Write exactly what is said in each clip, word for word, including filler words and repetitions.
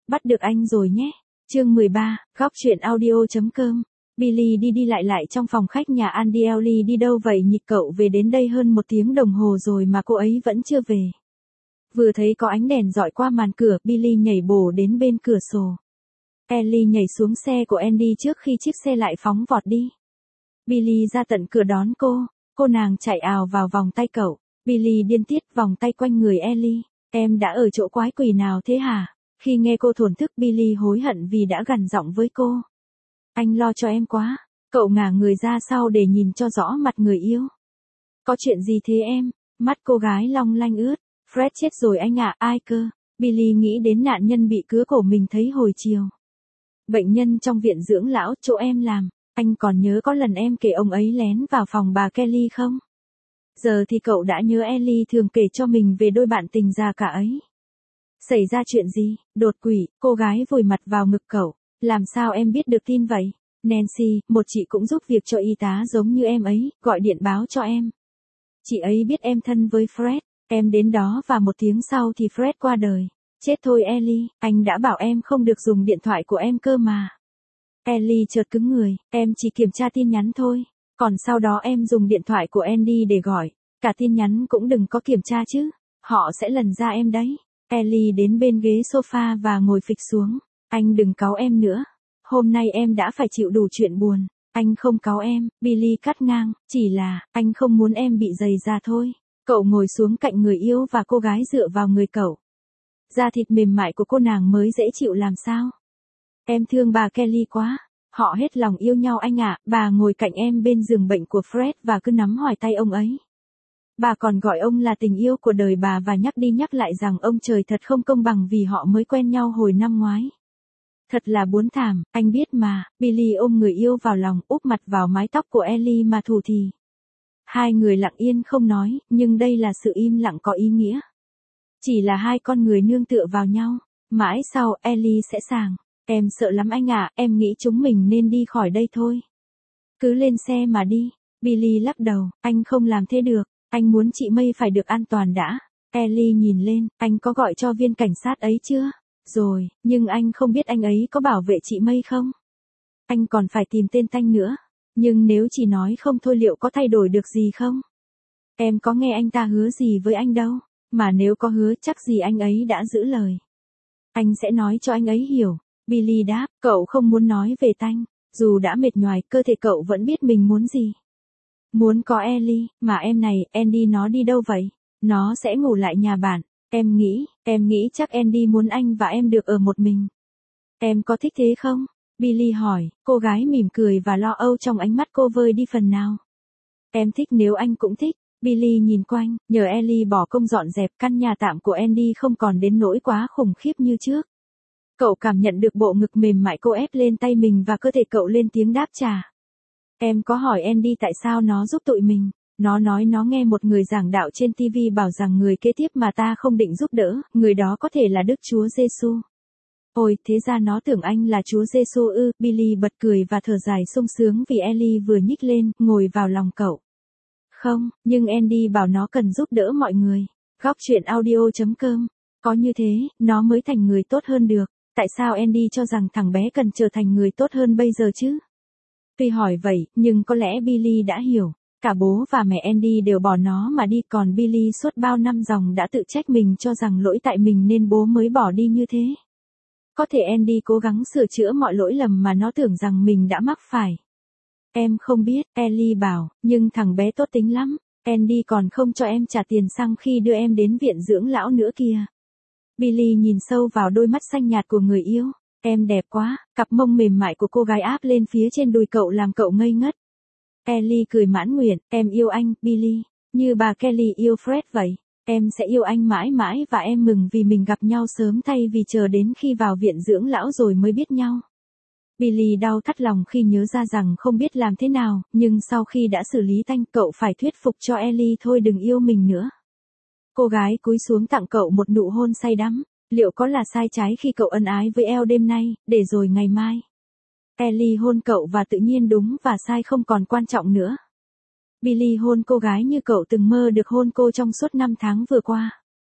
bắt được anh rồi nhé. Chương mười ba, góc truyện audio chấm com. Billy đi đi lại lại trong phòng khách nhà Andy. Ellie đi đâu vậy nhỉ? Cậu về đến đây hơn một tiếng đồng hồ rồi mà cô ấy vẫn chưa về. Vừa thấy có ánh đèn dọi qua màn cửa, Billy nhảy bổ đến bên cửa sổ. Ellie nhảy xuống xe của Andy trước khi chiếc xe lại phóng vọt đi. Billy ra tận cửa đón cô, cô nàng chạy ào vào vòng tay cậu. Billy điên tiết vòng tay quanh người Ellie. Em đã ở chỗ quái quỷ nào thế hả? Khi nghe cô thổn thức, Billy hối hận vì đã gằn giọng với cô. Anh lo cho em quá. Cậu ngả người ra sau để nhìn cho rõ mặt người yêu. Có chuyện gì thế em? Mắt cô gái long lanh ướt. Fred chết rồi anh ạ, ai cơ? Billy nghĩ đến nạn nhân bị cứa cổ mình thấy hồi chiều. Bệnh nhân trong viện dưỡng lão chỗ em làm. Anh còn nhớ có lần em kể ông ấy lén vào phòng bà Kelly không? Giờ thì cậu đã nhớ Ellie thường kể cho mình về đôi bạn tình già cả ấy. Xảy ra chuyện gì? Đột quỵ, cô gái vùi mặt vào ngực cậu. Làm sao em biết được tin vậy? Nancy, một chị cũng giúp việc cho y tá giống như em ấy, gọi điện báo cho em. Chị ấy biết em thân với Fred, em đến đó và một tiếng sau thì Fred qua đời. Chết thôi Ellie, anh đã bảo em không được dùng điện thoại của em cơ mà. Ellie chợt cứng người, em chỉ kiểm tra tin nhắn thôi. Còn sau đó em dùng điện thoại của Andy để gọi. Cả tin nhắn cũng đừng có kiểm tra chứ. Họ sẽ lần ra em đấy. Ellie đến bên ghế sofa và ngồi phịch xuống. Anh đừng cáu em nữa. Hôm nay em đã phải chịu đủ chuyện buồn. Anh không cáu em, Billy cắt ngang. Chỉ là, anh không muốn em bị dày ra thôi. Cậu ngồi xuống cạnh người yêu và cô gái dựa vào người cậu. Da thịt mềm mại của cô nàng mới dễ chịu làm sao. Em thương bà Kelly quá. Họ hết lòng yêu nhau anh ạ. Bà ngồi cạnh em bên giường bệnh của Fred và cứ nắm hoài tay ông ấy. Bà còn gọi ông là tình yêu của đời bà và nhắc đi nhắc lại rằng ông trời thật không công bằng vì họ mới quen nhau hồi năm ngoái. Thật là buồn thảm, anh biết mà. Billy ôm người yêu vào lòng, úp mặt vào mái tóc của Ellie mà thủ thỉ. Hai người lặng yên không nói, nhưng đây là sự im lặng có ý nghĩa. Chỉ là hai con người nương tựa vào nhau. Mãi sau, Ellie sẽ sàng. Em sợ lắm anh ạ, em nghĩ chúng mình nên đi khỏi đây thôi. Cứ lên xe mà đi. Billy lắc đầu, anh không làm thế được. Anh muốn chị May phải được an toàn đã. Ellie nhìn lên, anh có gọi cho viên cảnh sát ấy chưa? Rồi, nhưng anh không biết anh ấy có bảo vệ chị May không? Anh còn phải tìm tên tanh nữa. Nhưng nếu chỉ nói không thôi liệu có thay đổi được gì không? Em có nghe anh ta hứa gì với anh đâu. Mà nếu có hứa chắc gì anh ấy đã giữ lời. Anh sẽ nói cho anh ấy hiểu. Billy đáp, cậu không muốn nói về tanh. Dù đã mệt nhoài, cơ thể cậu vẫn biết mình muốn gì. Muốn có Ellie, mà em này, Andy nó đi đâu vậy? Nó sẽ ngủ lại nhà bạn. Em nghĩ, em nghĩ chắc Andy muốn anh và em được ở một mình. Em có thích thế không? Billy hỏi, cô gái mỉm cười và lo âu trong ánh mắt cô vơi đi phần nào. Em thích nếu anh cũng thích. Billy nhìn quanh, nhờ Ellie bỏ công dọn dẹp căn nhà tạm của Andy không còn đến nỗi quá khủng khiếp như trước. Cậu cảm nhận được bộ ngực mềm mại cô ép lên tay mình và cơ thể cậu lên tiếng đáp trả. Em có hỏi Andy tại sao nó giúp tụi mình. Nó nói nó nghe một người giảng đạo trên ti vi bảo rằng người kế tiếp mà ta không định giúp đỡ, người đó có thể là Đức Chúa Giêsu. Ôi, thế ra nó tưởng anh là Chúa Giêsu ư? Billy bật cười và thở dài sung sướng vì Ellie vừa nhích lên, ngồi vào lòng cậu. Không, nhưng Andy bảo nó cần giúp đỡ mọi người. Góc truyện audio chấm com. Có như thế, nó mới thành người tốt hơn được. Tại sao Andy cho rằng thằng bé cần trở thành người tốt hơn bây giờ chứ? Tuy hỏi vậy, nhưng có lẽ Billy đã hiểu. Cả bố và mẹ Andy đều bỏ nó mà đi, còn Billy suốt bao năm dòng đã tự trách mình cho rằng lỗi tại mình nên bố mới bỏ đi như thế. Có thể Andy cố gắng sửa chữa mọi lỗi lầm mà nó tưởng rằng mình đã mắc phải. Em không biết, Ellie bảo, nhưng thằng bé tốt tính lắm. Andy còn không cho em trả tiền xăng khi đưa em đến viện dưỡng lão nữa kìa. Billy nhìn sâu vào đôi mắt xanh nhạt của người yêu. Em đẹp quá, cặp mông mềm mại của cô gái áp lên phía trên đùi cậu làm cậu ngây ngất. Ellie cười mãn nguyện, em yêu anh, Billy, như bà Kelly yêu Fred vậy. Em sẽ yêu anh mãi mãi và em mừng vì mình gặp nhau sớm thay vì chờ đến khi vào viện dưỡng lão rồi mới biết nhau. Billy đau thắt lòng khi nhớ ra rằng không biết làm thế nào, nhưng sau khi đã xử lý tanh cậu phải thuyết phục cho Ellie thôi đừng yêu mình nữa. Cô gái cúi xuống tặng cậu một nụ hôn say đắm. Liệu có là sai trái khi cậu ân ái với Elle đêm nay, để rồi ngày mai? Ellie hôn cậu và tự nhiên đúng và sai không còn quan trọng nữa. Billy hôn cô gái như cậu từng mơ được hôn cô trong suốt năm tháng vừa qua.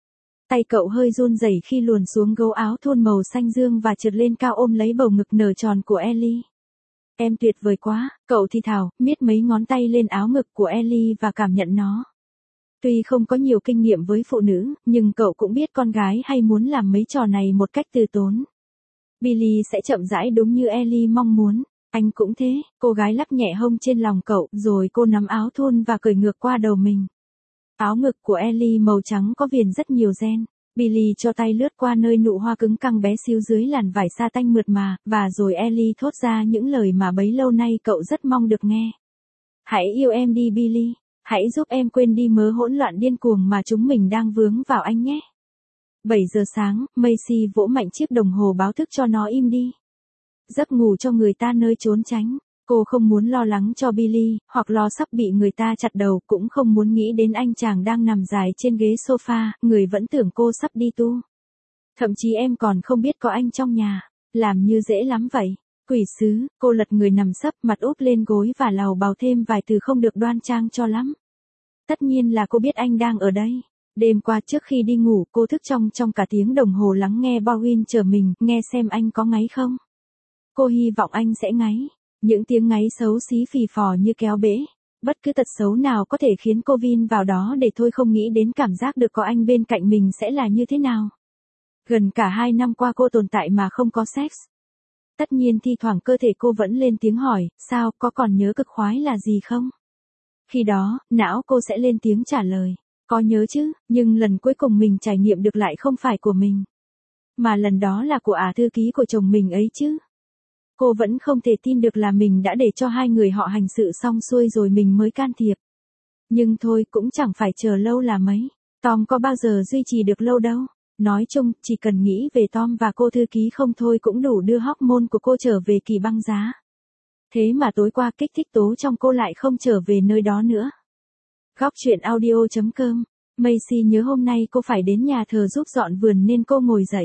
Tay cậu hơi run rẩy khi luồn xuống gấu áo thun màu xanh dương và trượt lên cao ôm lấy bầu ngực nở tròn của Ellie. Em tuyệt vời quá, cậu thì thào, miết mấy ngón tay lên áo ngực của Ellie và cảm nhận nó. Tuy không có nhiều kinh nghiệm với phụ nữ, nhưng cậu cũng biết con gái hay muốn làm mấy trò này một cách từ tốn. Billy sẽ chậm rãi đúng như Ellie mong muốn. Anh cũng thế, cô gái lắc nhẹ hông trên lòng cậu, rồi cô nắm áo thun và cởi ngược qua đầu mình. Áo ngực của Ellie màu trắng có viền rất nhiều ren. Billy cho tay lướt qua nơi nụ hoa cứng căng bé xíu dưới làn vải sa tanh mượt mà, và rồi Ellie thốt ra những lời mà bấy lâu nay cậu rất mong được nghe. Hãy yêu em đi Billy, hãy giúp em quên đi mớ hỗn loạn điên cuồng mà chúng mình đang vướng vào anh nhé. bảy giờ sáng, Macy vỗ mạnh chiếc đồng hồ báo thức cho nó im đi. Giấc ngủ cho người ta nơi trốn tránh. Cô không muốn lo lắng cho Billy, hoặc lo sắp bị người ta chặt đầu, cũng không muốn nghĩ đến anh chàng đang nằm dài trên ghế sofa, người vẫn tưởng cô sắp đi tu. Thậm chí em còn không biết có anh trong nhà. Làm như dễ lắm vậy. Quỷ sứ, cô lật người nằm sấp mặt úp lên gối và lầu bào thêm vài từ không được đoan trang cho lắm. Tất nhiên là cô biết anh đang ở đây. Đêm qua trước khi đi ngủ cô thức trong trong cả tiếng đồng hồ lắng nghe Bowen chờ mình, nghe xem anh có ngáy không. Cô hy vọng anh sẽ ngáy. Những tiếng ngáy xấu xí phì phò như kéo bể. Bất cứ tật xấu nào có thể khiến cô vin vào đó để thôi không nghĩ đến cảm giác được có anh bên cạnh mình sẽ là như thế nào. Gần cả hai năm qua cô tồn tại mà không có sex. Tất nhiên thi thoảng cơ thể cô vẫn lên tiếng hỏi, sao, có còn nhớ cực khoái là gì không? Khi đó, não cô sẽ lên tiếng trả lời, có nhớ chứ, nhưng lần cuối cùng mình trải nghiệm được lại không phải của mình. Mà lần đó là của ả thư ký của chồng mình ấy chứ. Cô vẫn không thể tin được là mình đã để cho hai người họ hành sự xong xuôi rồi mình mới can thiệp. Nhưng thôi cũng chẳng phải chờ lâu là mấy. Tom có bao giờ duy trì được lâu đâu. Nói chung, chỉ cần nghĩ về Tom và cô thư ký không thôi cũng đủ đưa hormone của cô trở về kỳ băng giá. Thế mà tối qua kích thích tố trong cô lại không trở về nơi đó nữa. Góc chuyện audio chấm com. Macy nhớ hôm nay cô phải đến nhà thờ giúp dọn vườn nên cô ngồi dậy.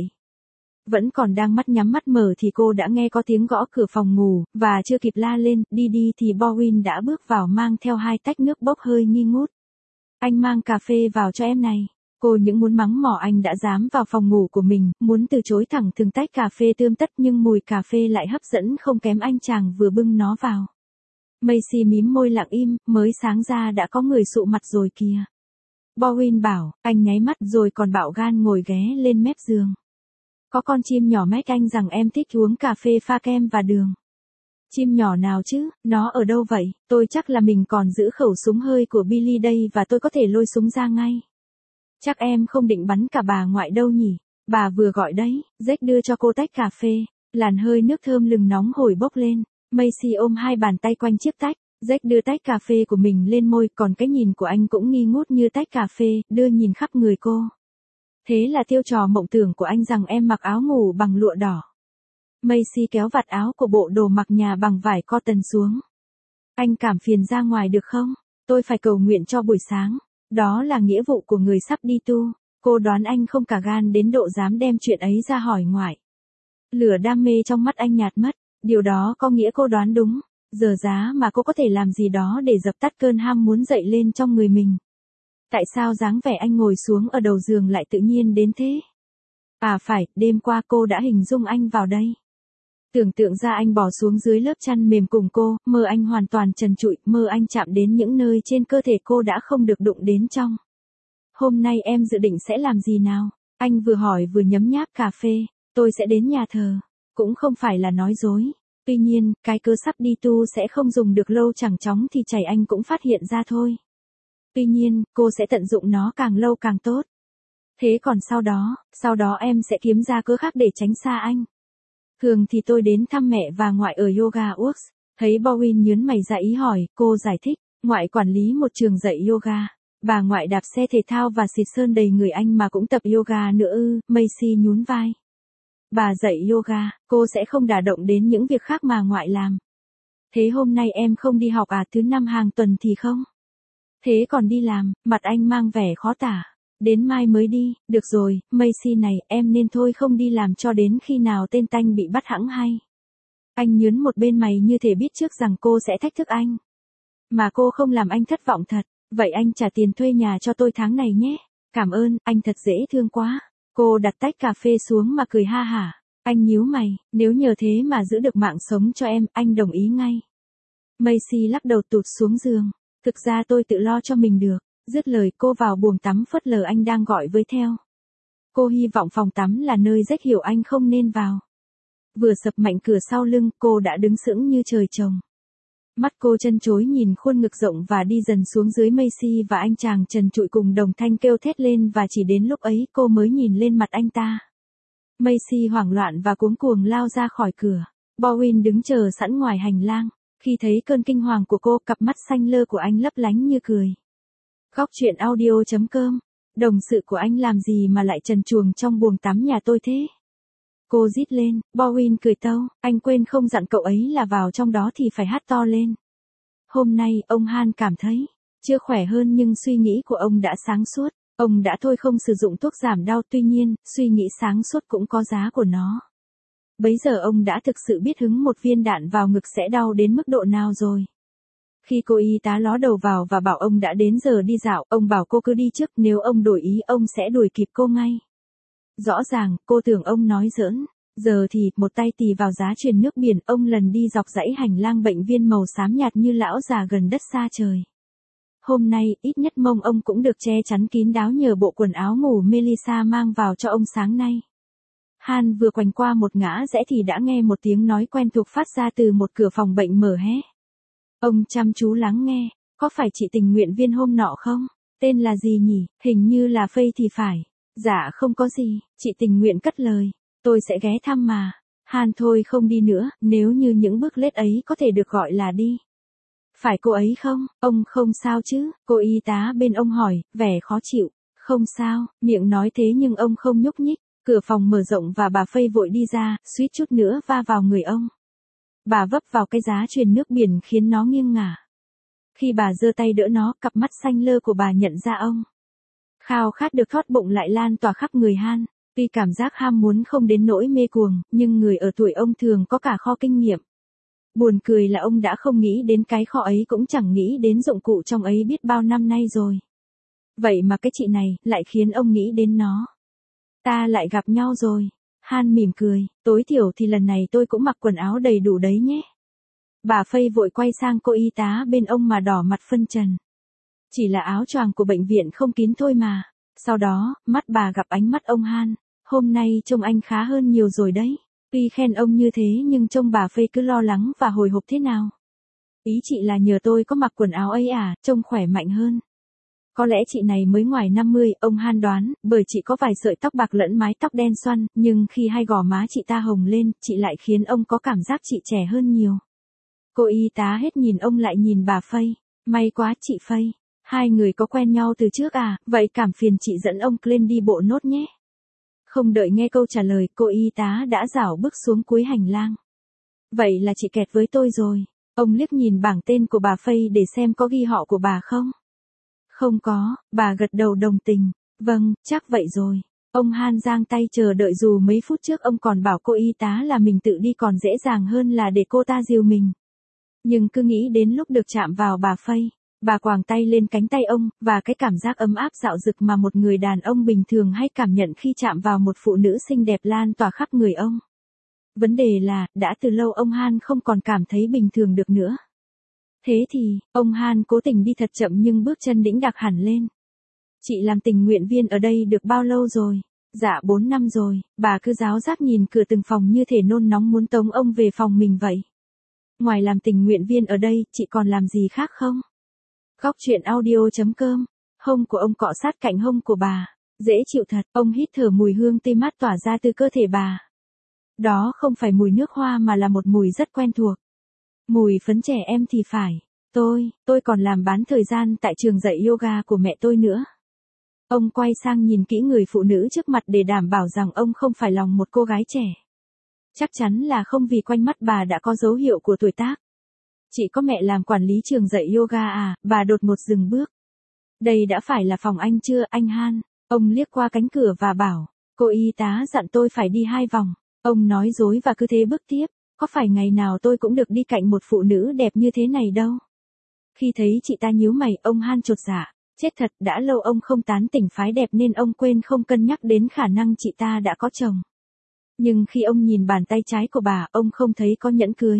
Vẫn còn đang mắt nhắm mắt mở thì cô đã nghe có tiếng gõ cửa phòng ngủ, và chưa kịp la lên, đi đi thì Bowen đã bước vào mang theo hai tách nước bốc hơi nghi ngút. Anh mang cà phê vào cho em này. Cô những muốn mắng mỏ anh đã dám vào phòng ngủ của mình, muốn từ chối thẳng thừng tách cà phê tươm tất nhưng mùi cà phê lại hấp dẫn không kém anh chàng vừa bưng nó vào. Macy mím môi lặng im, mới sáng ra đã có người sụ mặt rồi kìa. Bowen bảo, anh nháy mắt rồi còn bạo gan ngồi ghé lên mép giường. Có con chim nhỏ mách anh rằng em thích uống cà phê pha kem và đường. Chim nhỏ nào chứ, nó ở đâu vậy? Tôi chắc là mình còn giữ khẩu súng hơi của Billy đây và tôi có thể lôi súng ra ngay. Chắc em không định bắn cả bà ngoại đâu nhỉ? Bà vừa gọi đấy. Jack đưa cho cô tách cà phê. Làn hơi nước thơm lừng nóng hổi bốc lên. Macy ôm hai bàn tay quanh chiếc tách. Jack đưa tách cà phê của mình lên môi, còn cái nhìn của anh cũng nghi ngút như tách cà phê, đưa nhìn khắp người cô. Thế là tiêu trò mộng tưởng của anh rằng em mặc áo ngủ bằng lụa đỏ. Macy kéo vạt áo của bộ đồ mặc nhà bằng vải cotton xuống. Anh cảm phiền ra ngoài được không? Tôi phải cầu nguyện cho buổi sáng. Đó là nghĩa vụ của người sắp đi tu. Cô đoán anh không cả gan đến độ dám đem chuyện ấy ra hỏi ngoại. Lửa đam mê trong mắt anh nhạt mất. Điều đó có nghĩa cô đoán đúng. Giờ giá mà cô có thể làm gì đó để dập tắt cơn ham muốn dậy lên trong người mình. Tại sao dáng vẻ anh ngồi xuống ở đầu giường lại tự nhiên đến thế? À phải, đêm qua cô đã hình dung anh vào đây. Tưởng tượng ra anh bỏ xuống dưới lớp chăn mềm cùng cô, mơ anh hoàn toàn trần trụi, mơ anh chạm đến những nơi trên cơ thể cô đã không được đụng đến trong. Hôm nay em dự định sẽ làm gì nào? Anh vừa hỏi vừa nhấm nháp cà phê. Tôi sẽ đến nhà thờ. Cũng không phải là nói dối. Tuy nhiên, cái cơ sắp đi tu sẽ không dùng được lâu, chẳng chóng thì chảy anh cũng phát hiện ra thôi. Tuy nhiên, cô sẽ tận dụng nó càng lâu càng tốt. Thế còn sau đó, sau đó em sẽ kiếm ra cớ khác để tránh xa anh. Thường thì tôi đến thăm mẹ và ngoại ở Yoga Works. Thấy Bowen nhớn mày ra ý hỏi, cô giải thích, ngoại quản lý một trường dạy yoga. Bà ngoại đạp xe thể thao và xịt sơn đầy người anh mà cũng tập yoga nữa ư, Macy nhún vai. Bà dạy yoga, cô sẽ không đả động đến những việc khác mà ngoại làm. Thế hôm nay em không đi học à, thứ năm hàng tuần thì không? Thế còn đi làm, mặt anh mang vẻ khó tả. Đến mai mới đi, được rồi, Macy này, em nên thôi không đi làm cho đến khi nào tên tanh bị bắt hẵng hay. Anh nhớn một bên mày như thể biết trước rằng cô sẽ thách thức anh. Mà cô không làm anh thất vọng thật, vậy anh trả tiền thuê nhà cho tôi tháng này nhé. Cảm ơn, anh thật dễ thương quá. Cô đặt tách cà phê xuống mà cười ha hả. Anh nhíu mày, nếu nhờ thế mà giữ được mạng sống cho em, anh đồng ý ngay. Macy lắc đầu tụt xuống giường. Thực ra tôi tự lo cho mình được. Dứt lời cô vào buồng tắm phớt lờ anh đang gọi với theo. Cô hy vọng phòng tắm là nơi Jack hiểu anh không nên vào. Vừa sập mạnh cửa sau lưng, cô đã đứng sững như trời trồng. Mắt cô chân chối nhìn khuôn ngực rộng và đi dần xuống dưới Macy và anh chàng trần trụi cùng đồng thanh kêu thét lên và chỉ đến lúc ấy cô mới nhìn lên mặt anh ta. Macy hoảng loạn và cuống cuồng lao ra khỏi cửa. Bowen đứng chờ sẵn ngoài hành lang. Khi thấy cơn kinh hoàng của cô, cặp mắt xanh lơ của anh lấp lánh như cười. Góc truyện audio chấm com. Đồng sự của anh làm gì mà lại trần truồng trong buồng tắm nhà tôi thế? Cô rít lên. Bowen cười tâu, anh quên không dặn cậu ấy là vào trong đó thì phải hát to lên. Hôm nay, ông Han cảm thấy chưa khỏe hơn nhưng suy nghĩ của ông đã sáng suốt. Ông đã thôi không sử dụng thuốc giảm đau, tuy nhiên, suy nghĩ sáng suốt cũng có giá của nó. Bấy giờ ông đã thực sự biết hứng một viên đạn vào ngực sẽ đau đến mức độ nào rồi. Khi cô y tá ló đầu vào và bảo ông đã đến giờ đi dạo, ông bảo cô cứ đi trước, nếu ông đổi ý ông sẽ đuổi kịp cô ngay. Rõ ràng, cô tưởng ông nói giỡn. Giờ thì, một tay tì vào giá truyền nước biển, ông lần đi dọc dãy hành lang bệnh viên màu xám nhạt như lão già gần đất xa trời. Hôm nay, ít nhất mông ông cũng được che chắn kín đáo nhờ bộ quần áo ngủ Melissa mang vào cho ông sáng nay. Han vừa quanh qua một ngã rẽ thì đã nghe một tiếng nói quen thuộc phát ra từ một cửa phòng bệnh mở hé. Ông chăm chú lắng nghe, có phải chị tình nguyện viên hôm nọ không? Tên là gì nhỉ? Hình như là Faye thì phải. Dạ không có gì, chị tình nguyện cất lời. Tôi sẽ ghé thăm mà. Han thôi không đi nữa, nếu như những bước lết ấy có thể được gọi là đi. Phải cô ấy không? Ông không sao chứ? Cô y tá bên ông hỏi, vẻ khó chịu. Không sao, miệng nói thế nhưng ông không nhúc nhích. Cửa phòng mở rộng và bà Faye vội đi ra, suýt chút nữa va vào người ông. Bà vấp vào cái giá truyền nước biển khiến nó nghiêng ngả. Khi bà giơ tay đỡ nó, cặp mắt xanh lơ của bà nhận ra ông. Khao khát được thoát bụng lại lan tỏa khắp người Han. Tuy cảm giác ham muốn không đến nỗi mê cuồng, nhưng người ở tuổi ông thường có cả kho kinh nghiệm. Buồn cười là ông đã không nghĩ đến cái kho ấy cũng chẳng nghĩ đến dụng cụ trong ấy biết bao năm nay rồi. Vậy mà cái chị này lại khiến ông nghĩ đến nó. Ta lại gặp nhau rồi. Han mỉm cười, tối thiểu thì lần này tôi cũng mặc quần áo đầy đủ đấy nhé. Bà Faye vội quay sang cô y tá bên ông mà đỏ mặt phân trần. Chỉ là áo choàng của bệnh viện không kín thôi mà. Sau đó, mắt bà gặp ánh mắt ông Han. Hôm nay trông anh khá hơn nhiều rồi đấy. Tuy khen ông như thế nhưng trông bà Faye cứ lo lắng và hồi hộp thế nào. Ý chị là nhờ tôi có mặc quần áo ấy à, trông khỏe mạnh hơn. Có lẽ chị này mới ngoài năm mươi, ông Han đoán, bởi chị có vài sợi tóc bạc lẫn mái tóc đen xoăn, nhưng khi hai gò má chị ta hồng lên, chị lại khiến ông có cảm giác chị trẻ hơn nhiều. Cô y tá hết nhìn ông lại nhìn bà Faye. May quá chị Faye. Hai người có quen nhau từ trước à, vậy cảm phiền chị dẫn ông lên đi bộ nốt nhé. Không đợi nghe câu trả lời, cô y tá đã rảo bước xuống cuối hành lang. Vậy là chị kẹt với tôi rồi. Ông liếc nhìn bảng tên của bà Faye để xem có ghi họ của bà không. Không có, bà gật đầu đồng tình. Vâng, chắc vậy rồi. Ông Han giang tay chờ đợi dù mấy phút trước ông còn bảo cô y tá là mình tự đi còn dễ dàng hơn là để cô ta dìu mình. Nhưng cứ nghĩ đến lúc được chạm vào bà Faye, bà quàng tay lên cánh tay ông, và cái cảm giác ấm áp dạo dực mà một người đàn ông bình thường hay cảm nhận khi chạm vào một phụ nữ xinh đẹp lan tỏa khắp người ông. Vấn đề là, đã từ lâu ông Han không còn cảm thấy bình thường được nữa. Thế thì, ông Han cố tình đi thật chậm nhưng bước chân đĩnh đạc hẳn lên. Chị làm tình nguyện viên ở đây được bao lâu rồi? Dạ bốn năm rồi, bà cứ ráo rác nhìn cửa từng phòng như thể nôn nóng muốn tống ông về phòng mình vậy. Ngoài làm tình nguyện viên ở đây, chị còn làm gì khác không? Góc truyện audio chấm com. Hông của ông cọ sát cạnh hông của bà. Dễ chịu thật, ông hít thở mùi hương tươi mát tỏa ra từ cơ thể bà. Đó không phải mùi nước hoa mà là một mùi rất quen thuộc. Mùi phấn trẻ em thì phải. Tôi, tôi còn làm bán thời gian tại trường dạy yoga của mẹ tôi nữa. Ông quay sang nhìn kỹ người phụ nữ trước mặt để đảm bảo rằng ông không phải lòng một cô gái trẻ. Chắc chắn là không vì quanh mắt bà đã có dấu hiệu của tuổi tác. Chị có mẹ làm quản lý trường dạy yoga à, bà đột ngột dừng bước. Đây đã phải là phòng anh chưa, anh Han? Ông liếc qua cánh cửa và bảo, cô y tá dặn tôi phải đi hai vòng. Ông nói dối và cứ thế bước tiếp, có phải ngày nào tôi cũng được đi cạnh một phụ nữ đẹp như thế này đâu. Khi thấy chị ta nhíu mày, ông Han chột dạ, Chết thật, đã lâu ông không tán tỉnh phái đẹp nên ông quên không cân nhắc đến khả năng chị ta đã có chồng. Nhưng khi ông nhìn bàn tay trái của bà, ông không thấy có nhẫn cưới.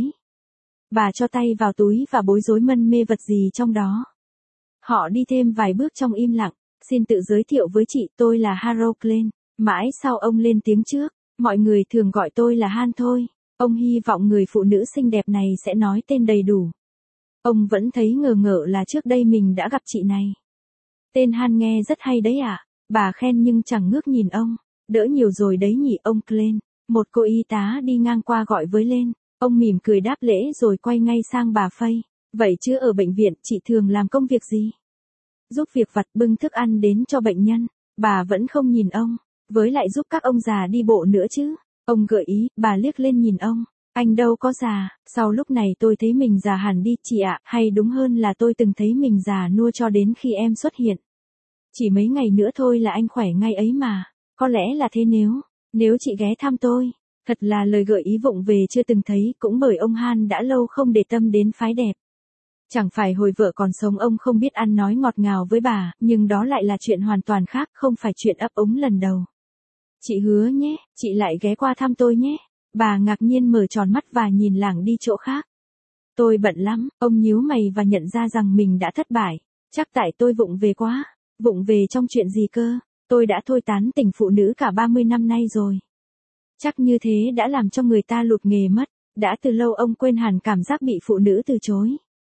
Bà cho tay vào túi và bối rối mân mê vật gì trong đó. Họ đi thêm vài bước trong im lặng. Xin tự giới thiệu với chị, tôi là Harold Klein. Mãi sau ông lên tiếng trước. Mọi người thường gọi tôi là Han thôi. Ông hy vọng người phụ nữ xinh đẹp này sẽ nói tên đầy đủ. Ông vẫn thấy ngờ ngợ là trước đây mình đã gặp chị này. Tên Han nghe rất hay đấy ạ. À? Bà khen nhưng chẳng ngước nhìn ông. Đỡ nhiều rồi đấy nhỉ ông Klein. Một cô y tá đi ngang qua gọi với lên. Ông mỉm cười đáp lễ rồi quay ngay sang bà Fay. Vậy chứ ở bệnh viện chị thường làm công việc gì? Giúp việc vặt, bưng thức ăn đến cho bệnh nhân. Bà vẫn không nhìn ông. Với lại giúp các ông già đi bộ nữa chứ. Ông gợi ý, bà liếc lên nhìn ông. Anh đâu có già. Sau lúc này tôi thấy mình già hẳn đi chị ạ. Hay đúng hơn là tôi từng thấy mình già nua cho đến khi em xuất hiện. Chỉ mấy ngày nữa thôi là anh khỏe ngay ấy mà. Có lẽ là thế nếu. Nếu chị ghé thăm tôi. Thật là lời gợi ý vụng về chưa từng thấy, cũng bởi ông Han đã lâu không để tâm đến phái đẹp. Chẳng phải hồi vợ còn sống ông không biết ăn nói ngọt ngào với bà, nhưng đó lại là chuyện hoàn toàn khác, không phải chuyện ấp úng lần đầu. Chị hứa nhé, chị lại ghé qua thăm tôi nhé. Bà ngạc nhiên mở tròn mắt và nhìn lảng đi chỗ khác. Tôi bận lắm, ông nhíu mày và nhận ra rằng mình đã thất bại. Chắc tại tôi vụng về quá. Vụng về trong chuyện gì cơ? Tôi đã thôi tán tỉnh phụ nữ cả ba mươi năm nay rồi. Chắc như thế đã làm cho người ta lụt nghề mất. Đã từ lâu ông quên hẳn cảm giác bị phụ nữ từ chối.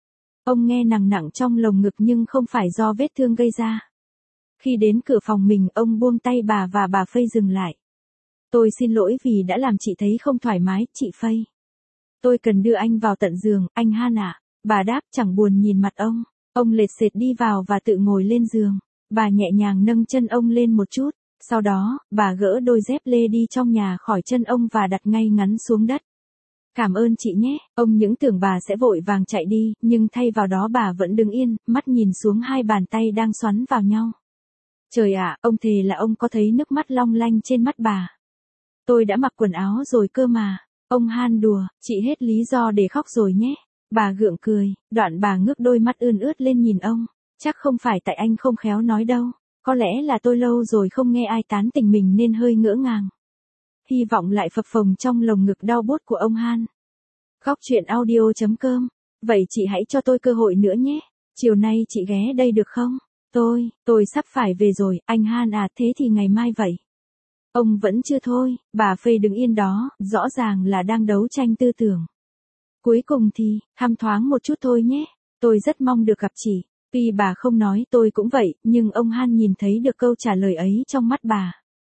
Ông nghe nặng nặng trong lồng ngực nhưng không phải do vết thương gây ra. Khi đến cửa phòng mình, ông buông tay bà và bà Fay dừng lại. Tôi xin lỗi vì đã làm chị thấy không thoải mái, chị Fay. Tôi cần đưa anh vào tận giường, anh Han ạ. Bà đáp chẳng buồn nhìn mặt ông. Ông lệt sệt đi vào và tự ngồi lên giường. Bà nhẹ nhàng nâng chân ông lên một chút. Sau đó, bà gỡ đôi dép lê đi trong nhà khỏi chân ông và đặt ngay ngắn xuống đất. Cảm ơn chị nhé, ông những tưởng bà sẽ vội vàng chạy đi, nhưng thay vào đó bà vẫn đứng yên, mắt nhìn xuống hai bàn tay đang xoắn vào nhau. Trời ạ, ông thề là ông có thấy nước mắt long lanh trên mắt bà. Tôi đã mặc quần áo rồi cơ mà. Ông Han đùa, chị hết lý do để khóc rồi nhé. Bà gượng cười, đoạn bà ngước đôi mắt ươn ướt lên nhìn ông. Chắc không phải tại anh không khéo nói đâu. Có lẽ là tôi lâu rồi không nghe ai tán tỉnh mình nên hơi ngỡ ngàng. Hy vọng lại phập phồng trong lồng ngực đau buốt của ông Han. Góc chuyện audio chấm com. Vậy chị hãy cho tôi cơ hội nữa nhé. Chiều nay chị ghé đây được không? Tôi, tôi sắp phải về rồi, anh Han à, thế thì ngày mai vậy. Ông vẫn chưa thôi, bà Fay đứng yên đó, rõ ràng là đang đấu tranh tư tưởng. Cuối cùng thì, thăm thoáng một chút thôi nhé. Tôi rất mong được gặp chị. Tuy bà không nói tôi cũng vậy, nhưng ông Han nhìn thấy được câu trả lời ấy trong mắt bà.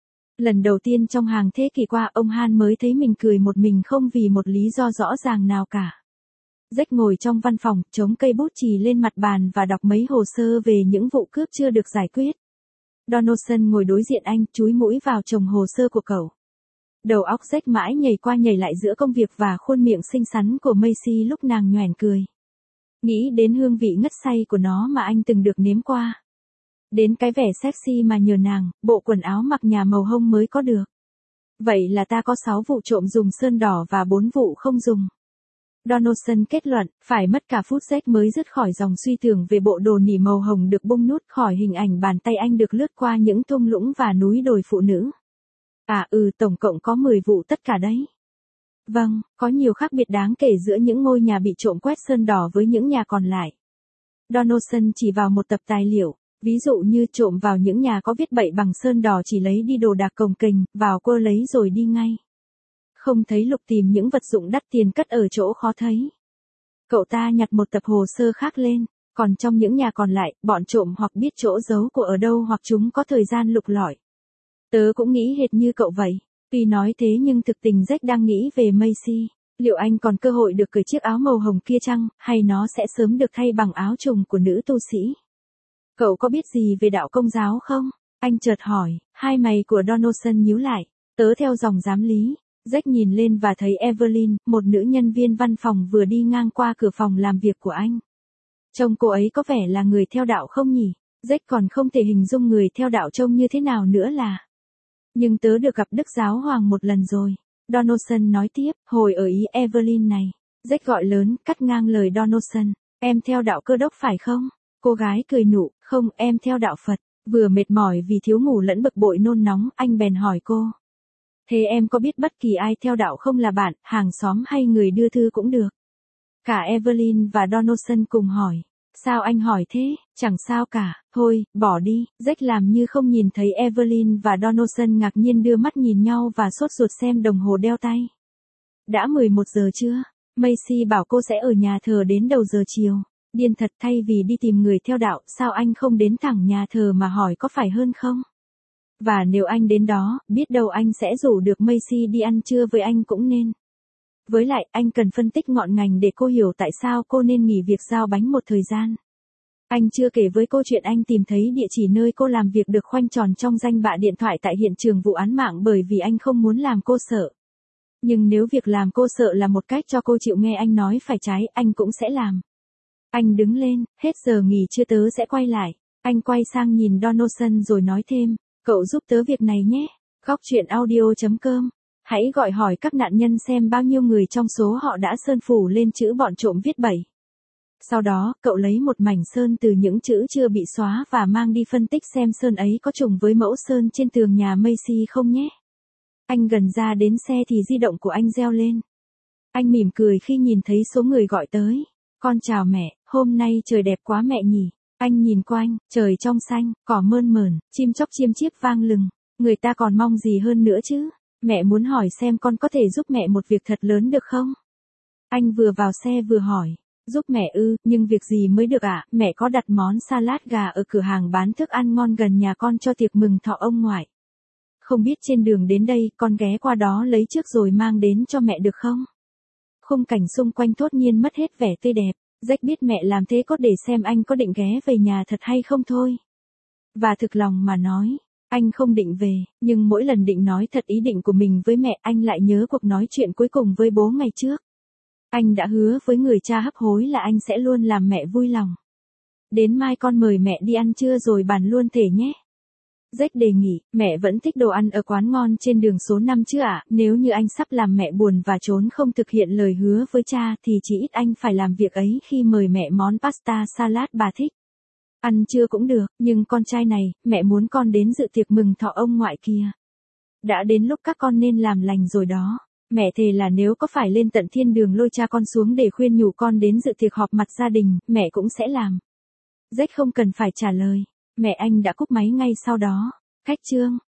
Lần đầu tiên trong hàng thế kỷ qua ông Han mới thấy mình cười một mình không vì một lý do rõ ràng nào cả. Jack ngồi trong văn phòng, chống cây bút chì lên mặt bàn và đọc mấy hồ sơ về những vụ cướp chưa được giải quyết. Donaldson ngồi đối diện anh, chúi mũi vào chồng hồ sơ của cậu. Đầu óc Jack mãi nhảy qua nhảy lại giữa công việc và khuôn miệng xinh xắn của Macy lúc nàng nhoẻn cười. Nghĩ đến hương vị ngất say của nó mà anh từng được nếm qua. Đến cái vẻ sexy mà nhờ nàng, bộ quần áo mặc nhà màu hông mới có được. Vậy là ta có sáu vụ trộm dùng sơn đỏ và bốn vụ không dùng. Donaldson kết luận, phải mất cả phút Jack mới dứt khỏi dòng suy tưởng về bộ đồ nỉ màu hồng được bung nút khỏi hình ảnh bàn tay anh được lướt qua những thung lũng và núi đồi phụ nữ. À ừ, tổng cộng có mười vụ tất cả đấy. Vâng, có nhiều khác biệt đáng kể giữa những ngôi nhà bị trộm quét sơn đỏ với những nhà còn lại. Donaldson chỉ vào một tập tài liệu, ví dụ như trộm vào những nhà có viết bậy bằng sơn đỏ chỉ lấy đi đồ đạc cồng kềnh, vào quơ lấy rồi đi ngay. Không thấy lục tìm những vật dụng đắt tiền cất ở chỗ khó thấy. Cậu ta nhặt một tập hồ sơ khác lên, còn trong những nhà còn lại, bọn trộm hoặc biết chỗ giấu của ở đâu hoặc chúng có thời gian lục lọi. Tớ cũng nghĩ hệt như cậu vậy. Tuy nói thế nhưng thực tình Jack đang nghĩ về Macy. Liệu anh còn cơ hội được cởi chiếc áo màu hồng kia chăng, hay nó sẽ sớm được thay bằng áo trùng của nữ tu sĩ? Cậu có biết gì về đạo Công giáo không? Anh chợt hỏi, hai mày của Donaldson nhíu lại. Tớ theo dòng giám lý. Jack nhìn lên và thấy Evelyn, một nữ nhân viên văn phòng vừa đi ngang qua cửa phòng làm việc của anh. Trông cô ấy có vẻ là người theo đạo không nhỉ? Jack còn không thể hình dung người theo đạo trông như thế nào nữa là. Nhưng tớ được gặp Đức Giáo Hoàng một lần rồi. Donaldson nói tiếp, hồi ở ý Evelyn này. Jack gọi lớn, cắt ngang lời Donaldson. Em theo đạo Cơ đốc phải không? Cô gái cười nụ, không, em theo đạo Phật. Vừa mệt mỏi vì thiếu ngủ lẫn bực bội nôn nóng, anh bèn hỏi cô. Thế em có biết bất kỳ ai theo đạo không, là bạn, hàng xóm hay người đưa thư cũng được? Cả Evelyn và Donaldson cùng hỏi. Sao anh hỏi thế? Chẳng sao cả, thôi, bỏ đi. Jack làm như không nhìn thấy Evelyn và Donaldson ngạc nhiên đưa mắt nhìn nhau và sốt ruột xem đồng hồ đeo tay. Đã mười một giờ chưa? Macy bảo cô sẽ ở nhà thờ đến đầu giờ chiều. Điên thật, thay vì đi tìm người theo đạo, sao anh không đến thẳng nhà thờ mà hỏi có phải hơn không? Và nếu anh đến đó, biết đâu anh sẽ rủ được Macy đi ăn trưa với anh cũng nên. Với lại, anh cần phân tích ngọn ngành để cô hiểu tại sao cô nên nghỉ việc giao bánh một thời gian. Anh chưa kể với cô chuyện anh tìm thấy địa chỉ nơi cô làm việc được khoanh tròn trong danh bạ điện thoại tại hiện trường vụ án mạng bởi vì anh không muốn làm cô sợ. Nhưng nếu việc làm cô sợ là một cách cho cô chịu nghe anh nói phải trái, anh cũng sẽ làm. Anh đứng lên, hết giờ nghỉ trưa tớ sẽ quay lại. Anh quay sang nhìn Donaldson rồi nói thêm, cậu giúp tớ việc này nhé. Góc chuyện audio chấm com. Hãy gọi hỏi các nạn nhân xem bao nhiêu người trong số họ đã sơn phủ lên chữ bọn trộm viết bảy. Sau đó, cậu lấy một mảnh sơn từ những chữ chưa bị xóa và mang đi phân tích xem sơn ấy có trùng với mẫu sơn trên tường nhà Macy không nhé. Anh gần ra đến xe thì di động của anh reo lên. Anh mỉm cười khi nhìn thấy số người gọi tới. Con chào mẹ, hôm nay trời đẹp quá mẹ nhỉ. Anh nhìn quanh, trời trong xanh, cỏ mơn mởn, chim chóc chiêm chiếp vang lừng. Người ta còn mong gì hơn nữa chứ? Mẹ muốn hỏi xem con có thể giúp mẹ một việc thật lớn được không? Anh vừa vào xe vừa hỏi. Giúp mẹ ư, nhưng việc gì mới được ạ? À? Mẹ có đặt món salad gà ở cửa hàng bán thức ăn ngon gần nhà con cho tiệc mừng thọ ông ngoại. Không biết trên đường đến đây, con ghé qua đó lấy trước rồi mang đến cho mẹ được không? Khung cảnh xung quanh thốt nhiên mất hết vẻ tươi đẹp. Jack biết mẹ làm thế có để xem anh có định ghé về nhà thật hay không thôi. Và thực lòng mà nói, anh không định về, nhưng mỗi lần định nói thật ý định của mình với mẹ, anh lại nhớ cuộc nói chuyện cuối cùng với bố ngày trước. Anh đã hứa với người cha hấp hối là anh sẽ luôn làm mẹ vui lòng. Đến mai con mời mẹ đi ăn trưa rồi bàn luôn thể nhé. Jack đề nghị, mẹ vẫn thích đồ ăn ở quán ngon trên đường số năm chứ ạ? À? Nếu như anh sắp làm mẹ buồn và trốn không thực hiện lời hứa với cha thì chỉ ít anh phải làm việc ấy khi mời mẹ món pasta salad bà thích. Ăn trưa cũng được, nhưng con trai này, mẹ muốn con đến dự tiệc mừng thọ ông ngoại kia. Đã đến lúc các con nên làm lành rồi đó. Mẹ thề là nếu có phải lên tận thiên đường lôi cha con xuống để khuyên nhủ con đến dự tiệc họp mặt gia đình, mẹ cũng sẽ làm. Jack không cần phải trả lời. Mẹ anh đã cúp máy ngay sau đó. Khách trương.